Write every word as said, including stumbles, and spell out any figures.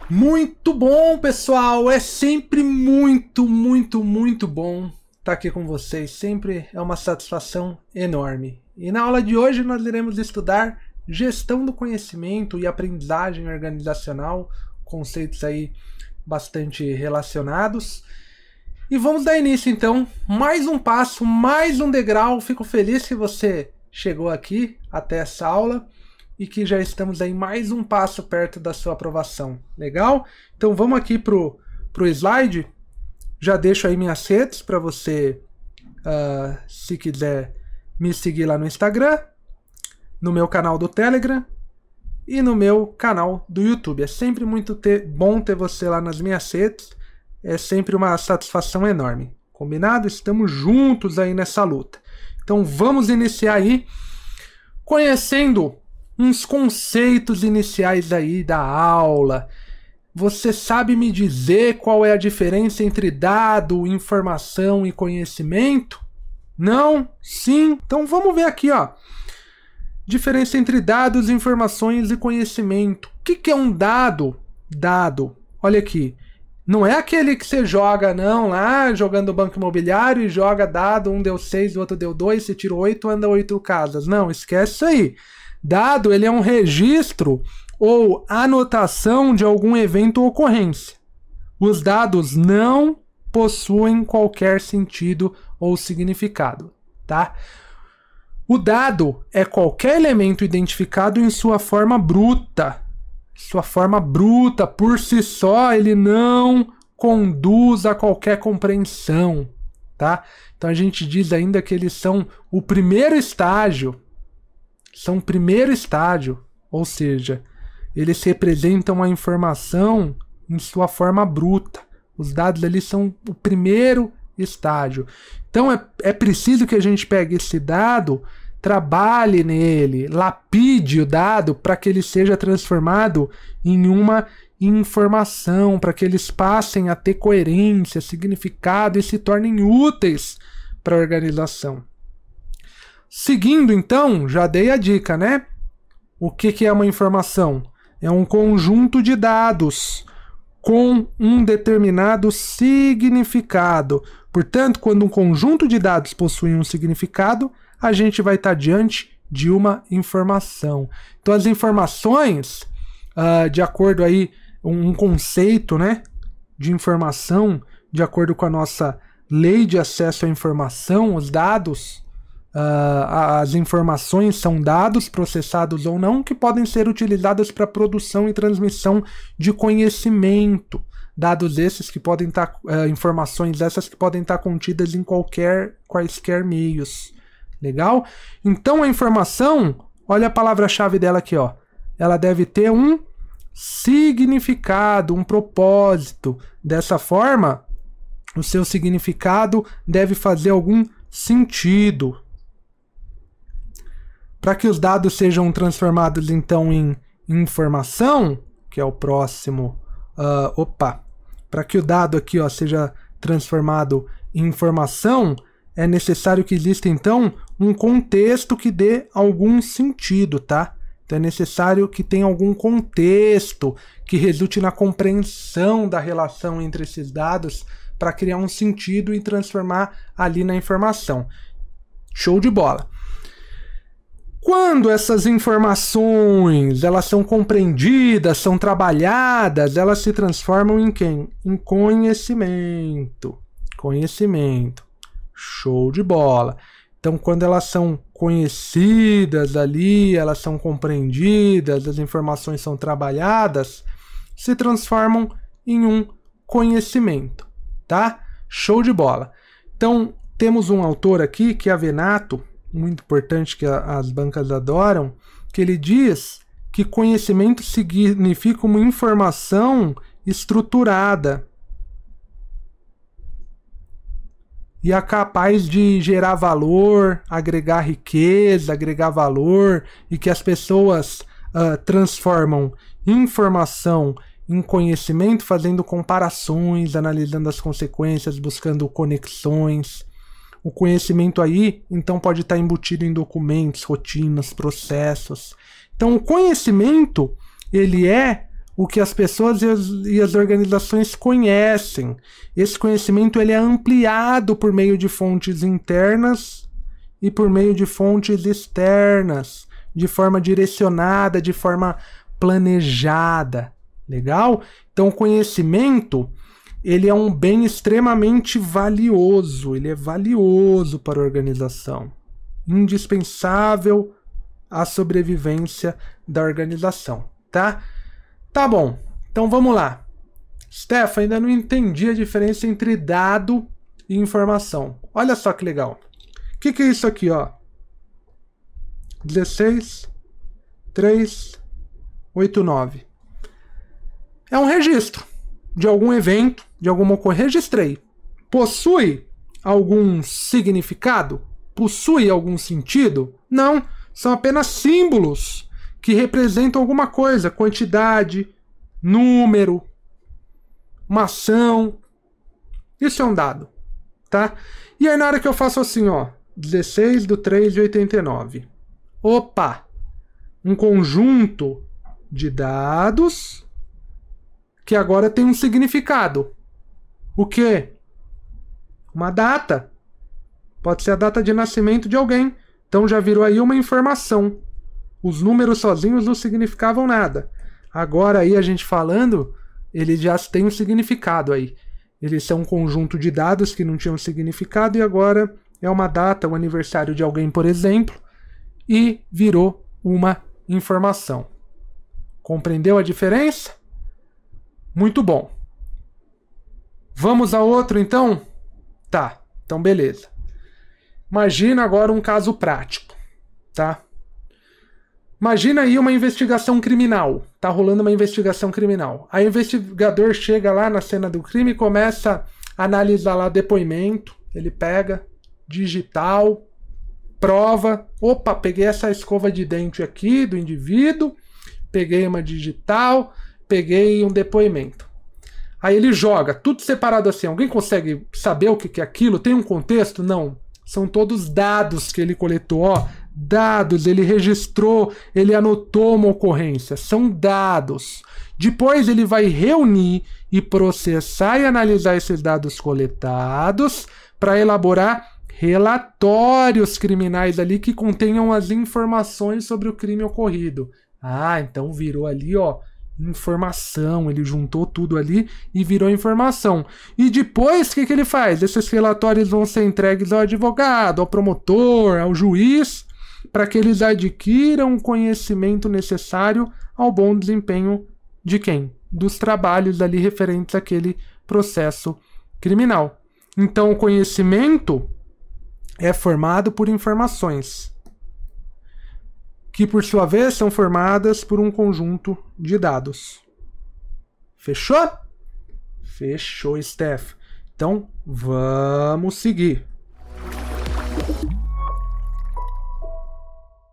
Muito bom, pessoal! É sempre muito, muito, muito bom estar aqui com vocês. Sempre é uma satisfação enorme. E na aula de hoje nós iremos estudar gestão do conhecimento e aprendizagem organizacional, conceitos aí bastante relacionados. E vamos dar início então, mais um passo, mais um degrau. Fico feliz que você chegou aqui até essa aula e que já estamos aí mais um passo perto da sua aprovação. Legal? Então vamos aqui pro, pro slide. Já deixo aí minhas redes para você, uh, se quiser me seguir lá no Instagram, no meu canal do Telegram e no meu canal do YouTube. É sempre muito ter, bom ter você lá nas minhas redes. É sempre uma satisfação enorme. Combinado? Estamos juntos aí nessa luta. Então vamos iniciar aí conhecendo uns conceitos iniciais aí da aula. Você sabe me dizer qual é a diferença entre dado, informação e conhecimento? Não? Sim? Então vamos ver aqui, ó. Diferença entre dados, informações e conhecimento. O que que é um dado? Dado. Olha aqui. Não é aquele que você joga, não, lá jogando banco imobiliário e joga dado, um deu seis, o outro deu dois, você tira oito, anda oito casas. Não, esquece isso aí. Dado, ele é um registro ou anotação de algum evento ou ocorrência. Os dados não possuem qualquer sentido ou significado, tá? O dado é qualquer elemento identificado em sua forma bruta. Sua forma bruta, por si só, ele não conduz a qualquer compreensão, tá? Então a gente diz ainda que eles são o primeiro estágio. São o primeiro estágio, ou seja, eles representam a informação em sua forma bruta. Os dados ali são o primeiro estágio. Então é, é preciso que a gente pegue esse dado, trabalhe nele, lapide o dado para que ele seja transformado em uma informação, para que eles passem a ter coerência, significado e se tornem úteis para a organização. Seguindo, então, já dei a dica, né? O que que é uma informação? É um conjunto de dados com um determinado significado. Portanto, quando um conjunto de dados possui um significado, a gente vai estar diante de uma informação. Então, as informações, uh, de acordo aí, um, um conceito, né, de informação, de acordo com a nossa lei de acesso à informação, os dados, Uh, as informações são dados processados ou não que podem ser utilizados para produção e transmissão de conhecimento. Dados esses que podem estar, uh, informações essas que podem estar contidas em qualquer, quaisquer meios. Legal? Então a informação, olha a palavra-chave dela aqui, ó. Ela deve ter um significado, um propósito. Dessa forma, o seu significado deve fazer algum sentido. Para que os dados sejam transformados, então, em informação, que é o próximo... Uh, opa! Para que o dado aqui, ó, seja transformado em informação, é necessário que exista, então, um contexto que dê algum sentido, tá? Então é necessário que tenha algum contexto que resulte na compreensão da relação entre esses dados para criar um sentido e transformar ali na informação. Show de bola! Quando essas informações elas são compreendidas, são trabalhadas, elas se transformam em quem? Em conhecimento. Conhecimento. Show de bola. Então, quando elas são conhecidas ali, elas são compreendidas, as informações são trabalhadas, se transformam em um conhecimento, tá? Show de bola. Então, temos um autor aqui, que é Avenato, muito importante, que as bancas adoram, que ele diz que conhecimento significa uma informação estruturada e é capaz de gerar valor, agregar riqueza, agregar valor, e que as pessoas uh, transformam informação em conhecimento fazendo comparações, analisando as consequências, buscando conexões. O conhecimento aí, então, pode estar embutido em documentos, rotinas, processos. Então, o conhecimento, ele é o que as pessoas e as, e as organizações conhecem. Esse conhecimento ele é ampliado por meio de fontes internas e por meio de fontes externas, de forma direcionada, de forma planejada. Legal? Então, o conhecimento ele é um bem extremamente valioso, ele é valioso para a organização, indispensável à sobrevivência da organização, tá? Tá bom, então vamos lá. Steph, ainda não entendi a diferença entre dado e informação. Olha só que legal. O que, que é isso aqui, ó? dezesseis, três, oito, nove. É um registro de algum evento, de alguma ocorrência. Registrei. Possui algum significado? Possui algum sentido? Não. São apenas símbolos que representam alguma coisa. Quantidade, número, uma ação. Isso é um dado. Tá? E aí na hora que eu faço assim, ó. dezesseis do três de oitenta e nove. Opa! Um conjunto de dados que agora tem um significado. O quê? Uma data. Pode ser a data de nascimento de alguém. Então já virou aí uma informação. Os números sozinhos não significavam nada. Agora aí a gente falando, eles já têm um significado aí. Eles são um conjunto de dados que não tinham significado e agora é uma data, o aniversário de alguém, por exemplo, e virou uma informação. Compreendeu a diferença? Muito bom. Vamos a outro, então? Tá, então beleza. Imagina agora um caso prático, tá? Imagina aí uma investigação criminal. Tá rolando uma investigação criminal. Aí o investigador chega lá na cena do crime e começa a analisar lá depoimento. Ele pega digital, prova. Opa, peguei essa escova de dente aqui do indivíduo, peguei uma digital, peguei um depoimento. Aí ele joga, tudo separado assim. Alguém consegue saber o que é aquilo? Tem um contexto? Não. São todos dados que ele coletou. Ó, dados, ele registrou, ele anotou uma ocorrência. São dados. Depois ele vai reunir e processar e analisar esses dados coletados para elaborar relatórios criminais ali que contenham as informações sobre o crime ocorrido. Ah, então virou ali, ó, informação, ele juntou tudo ali e virou informação. E depois, o que, que ele faz? Esses relatórios vão ser entregues ao advogado, ao promotor, ao juiz, para que eles adquiram o conhecimento necessário ao bom desempenho de quem? Dos trabalhos ali referentes àquele processo criminal. Então, o conhecimento é formado por informações, que por sua vez são formadas por um conjunto de dados. Fechou? Fechou, Steph. Então, vamos seguir.